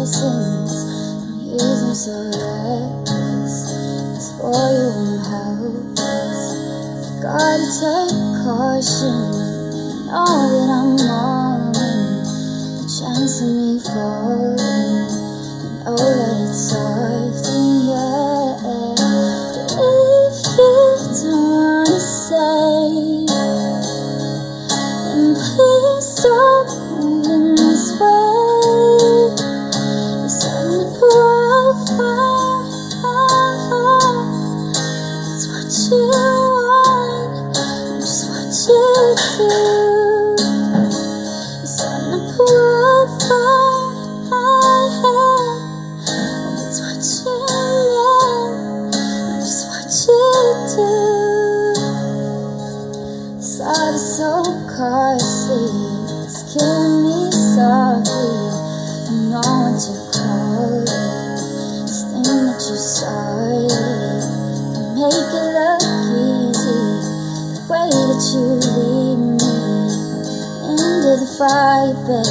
blessings. Don't use them so reckless. It's for you and helpless. Gotta take caution. Know that I'm all in. The chance of me falling. You know that it's often, yeah. But if you don't wanna say, then please stop moving this way. You're starting to profile. It's what you want, just what you do. You're starting to profile. It's what you want, just what you do. Thought it's so costly, it's killing me softly. You know what to call it, this thing that you started. You make it look easy, the way that you lead me into the fire, babe.